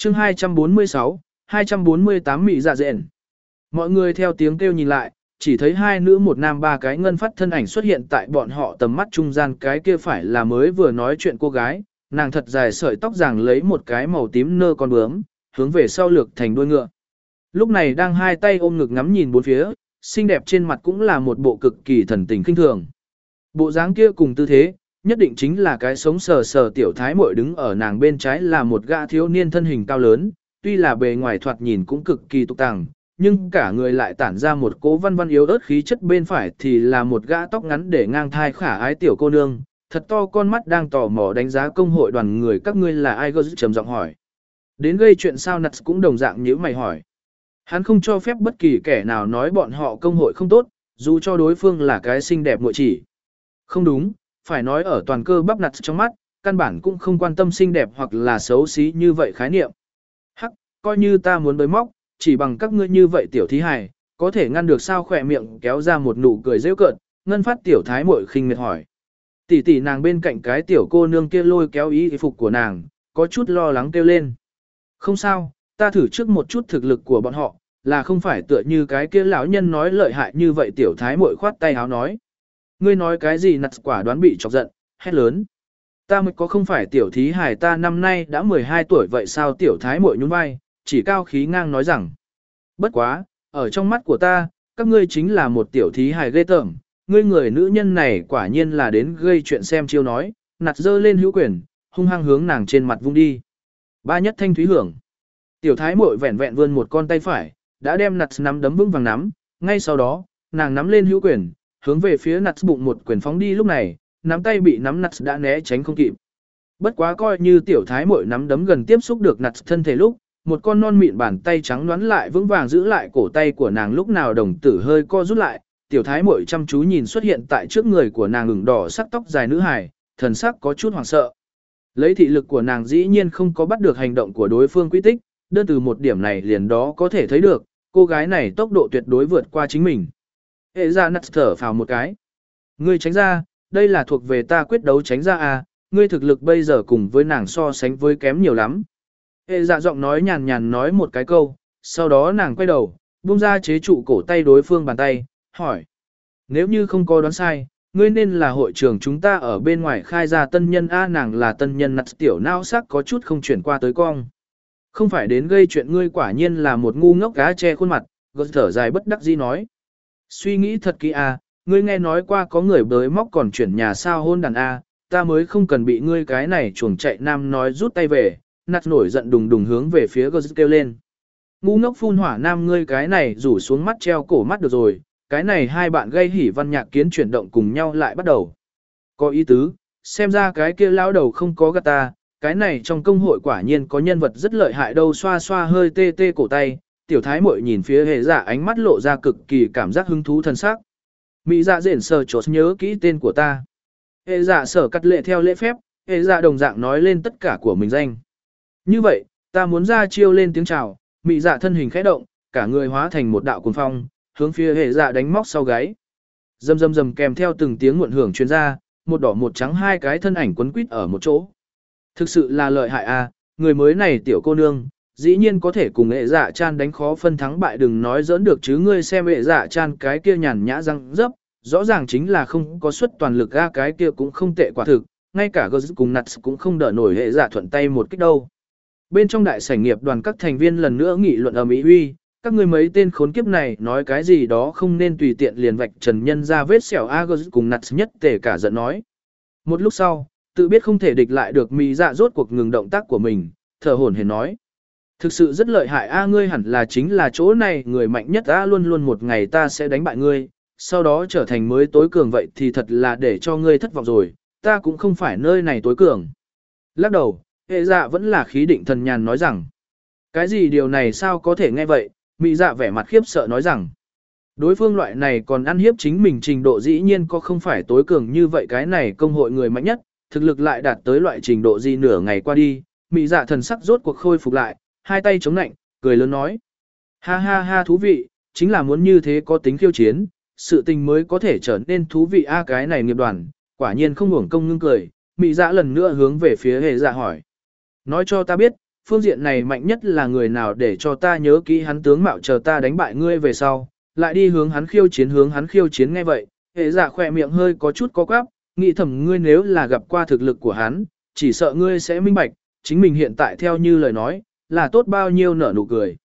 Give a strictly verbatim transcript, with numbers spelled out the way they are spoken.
chương hai trăm bốn mươi sáu, hai trăm bốn mươi tám mị dạ dện. Mọi người theo tiếng kêu nhìn lại, chỉ thấy hai nữ một nam ba cái ngân phát thân ảnh xuất hiện tại bọn họ tầm mắt trung gian, cái kia phải là mới vừa nói chuyện cô gái, nàng thật dài sợi tóc ràng lấy một cái màu tím nơ con bướm, hướng về sau lược thành đuôi ngựa. Lúc này đang hai tay ôm ngực ngắm nhìn bốn phía, xinh đẹp trên mặt cũng là một bộ cực kỳ thần tình khinh thường. Bộ dáng kia cùng tư thế, nhất định chính là cái sống sờ sờ tiểu thái muội, đứng ở nàng bên trái là một gã thiếu niên thân hình cao lớn, tuy là bề ngoài thoạt nhìn cũng cực kỳ tục tàng, nhưng cả người lại tản ra một cỗ văn văn yếu ớt khí chất, bên phải thì là một gã tóc ngắn để ngang thai khả ái tiểu cô nương, thật to con mắt đang tò mò đánh giá công hội đoàn người. Các ngươi là ai? Gơ trầm giọng hỏi. Đến gây chuyện sao? Nặt cũng đồng dạng nhíu mày hỏi. Hắn không cho phép bất kỳ kẻ nào nói bọn họ công hội không tốt, dù cho đối phương là cái xinh đẹp muội chỉ. Không đúng, phải nói ở toàn cơ bắp Nặt trong mắt, căn bản cũng không quan tâm xinh đẹp hoặc là xấu xí như vậy khái niệm. Hắc, coi như ta muốn bới móc, chỉ bằng các ngươi như vậy tiểu thí hài, có thể ngăn được sao? Khỏe miệng kéo ra một nụ cười rêu cợt, ngân phát tiểu thái muội khinh miệt hỏi. Tỷ tỷ nàng bên cạnh cái tiểu cô nương kia lôi kéo y phục của nàng, có chút lo lắng kêu lên. Không sao, ta thử trước một chút thực lực của bọn họ, là không phải tựa như cái kia lão nhân nói lợi hại như vậy. Tiểu thái muội khoát tay áo nói. Ngươi nói cái gì? Nặt quả đoán bị chọc giận, hét lớn. Ta mới có không phải tiểu thí hài, ta năm nay đã mười hai tuổi vậy sao? Tiểu thái muội nhún vai, chỉ cao khí ngang nói rằng. Bất quá, ở trong mắt của ta, các ngươi chính là một tiểu thí hài ghê tởm. Ngươi người nữ nhân này quả nhiên là đến gây chuyện. Xem chiêu nói, Nặt giơ lên hữu quyền, hung hăng hướng nàng trên mặt vung đi. Ba nhất thanh thúy hưởng. Tiểu thái muội vẹn vẹn vươn một con tay phải, đã đem Nặt nắm đấm vững vàng nắm, ngay sau đó, nàng nắm lên hữu quyền, hướng về phía Nặt bụng một quyền phóng đi. Lúc này, nắm tay bị nắm Nặt đã né tránh không kịp. Bất quá coi như tiểu thái muội nắm đấm gần tiếp xúc được Nặt thân thể lúc, một con non mịn bàn tay trắng nõn lại vững vàng giữ lại cổ tay của nàng. Lúc nào đồng tử hơi co rút lại, tiểu thái muội chăm chú nhìn xuất hiện tại trước người của nàng ửng đỏ sắc tóc dài nữ hài, thần sắc có chút hoảng sợ. Lấy thị lực của nàng dĩ nhiên không có bắt được hành động của đối phương quy tích, đơn từ một điểm này liền đó có thể thấy được, cô gái này tốc độ tuyệt đối vượt qua chính mình. Hệ ra Nặt thở phào một cái. Ngươi tránh ra, đây là thuộc về ta quyết đấu, tránh ra à, ngươi thực lực bây giờ cùng với nàng so sánh với kém nhiều lắm. Hệ dạ giọng nói nhàn nhàn nói một cái câu, sau đó nàng quay đầu, buông ra chế trụ cổ tay đối phương bàn tay, hỏi. Nếu như không có đoán sai, ngươi nên là hội trưởng chúng ta ở bên ngoài khai ra tân nhân a? Nàng là tân nhân. Nặt tiểu nao sắc có chút không chuyển qua tới cong. Không phải đến gây chuyện, ngươi quả nhiên là một ngu ngốc cá che khuôn mặt. Gật thở dài bất đắc dĩ nói. Suy nghĩ thật kỹ a, ngươi nghe nói qua có người bới móc còn chuyển nhà sao hôn đàn a? Ta mới không cần bị ngươi cái này chuồng chạy nam nói. Rút tay về, Nặt nổi giận đùng đùng hướng về phía Gật kêu lên. Ngu ngốc phun hỏa nam, ngươi cái này rủ xuống mắt treo cổ mắt được rồi. Cái này hai bạn gây hỉ văn nhạc kiến chuyển động cùng nhau lại bắt đầu. Có ý tứ, xem ra cái kia lão đầu không có gạt ta, cái này trong công hội quả nhiên có nhân vật rất lợi hại đâu. Xoa xoa hơi tê tê cổ tay, tiểu thái muội nhìn phía hệ dạ, ánh mắt lộ ra cực kỳ cảm giác hứng thú thân sắc. Mỹ dạ rển sờ chốt nhớ kỹ tên của ta. Hệ dạ sở cắt lệ theo lễ phép, hệ dạ đồng dạng nói lên tất cả của mình danh. Như vậy, ta muốn ra chiêu lên tiếng chào. Mỹ dạ thân hình khẽ động, cả người hóa thành một đạo cuồng phong, hướng phía hệ dạ đánh móc sau gáy. Rầm rầm rầm, kèm theo từng tiếng muộn hưởng truyền ra, một đỏ một trắng hai cái thân ảnh quấn quýt ở một chỗ. Thực sự là lợi hại a, người mới này tiểu cô nương, dĩ nhiên có thể cùng hệ dạ chan đánh khó phân thắng bại. Đừng nói giỡn được chứ, ngươi xem hệ dạ chan cái kia nhàn nhã răng dấp, rõ ràng chính là không có suất toàn lực a, cái kia cũng không tệ quả thực, ngay cả Gơ cùng Nặt cũng không đỡ nổi hệ dạ thuận tay một kích đâu. Bên trong đại sảnh nghiệp đoàn, các thành viên lần nữa nghị luận ầm ĩ. Uy, các ngươi mấy tên khốn kiếp này nói cái gì đó không nên tùy tiện liền vạch trần nhân ra vết sẹo a. Gơ cùng Nặt nhất tề cả giận nói. Một lúc sau, tự biết không thể địch lại được, Mỹ dạ rốt cuộc ngừng động tác của mình, thở hổn hển nói. Thực sự rất lợi hại a, ngươi hẳn là chính là chỗ này người mạnh nhất a, luôn luôn một ngày ta sẽ đánh bại ngươi, sau đó trở thành mới tối cường, vậy thì thật là để cho ngươi thất vọng rồi, ta cũng không phải nơi này tối cường. Lắc đầu, hệ dạ vẫn là khí định thần nhàn nói rằng. Cái gì? Điều này sao có thể? Nghe vậy, Mỹ dạ vẻ mặt khiếp sợ nói rằng. Đối phương loại này còn ăn hiếp chính mình trình độ dĩ nhiên có không phải tối cường như vậy, cái này công hội người mạnh nhất, thực lực lại đạt tới loại trình độ gì? Nửa ngày qua đi, Mỹ dạ thần sắc rốt cuộc khôi phục lại, hai tay chống nạnh, cười lớn nói. Ha ha ha, thú vị, chính là muốn như thế có tính khiêu chiến, sự tình mới có thể trở nên thú vị a. Cái này nghiệp đoàn, quả nhiên không uổng công ngưng cười. Mỹ dạ lần nữa hướng về phía hệ dạ hỏi. Nói cho ta biết, phương diện này mạnh nhất là người nào để cho ta nhớ kỹ hắn tướng mạo chờ ta đánh bại ngươi về sau, lại đi hướng hắn khiêu chiến hướng hắn khiêu chiến nghe vậy, hệ dạ khỏe miệng hơi có chút có quắp, nghĩ thầm ngươi nếu là gặp qua thực lực của hắn, chỉ sợ ngươi sẽ minh bạch, chính mình hiện tại theo như lời nói, là tốt bao nhiêu nở nụ cười.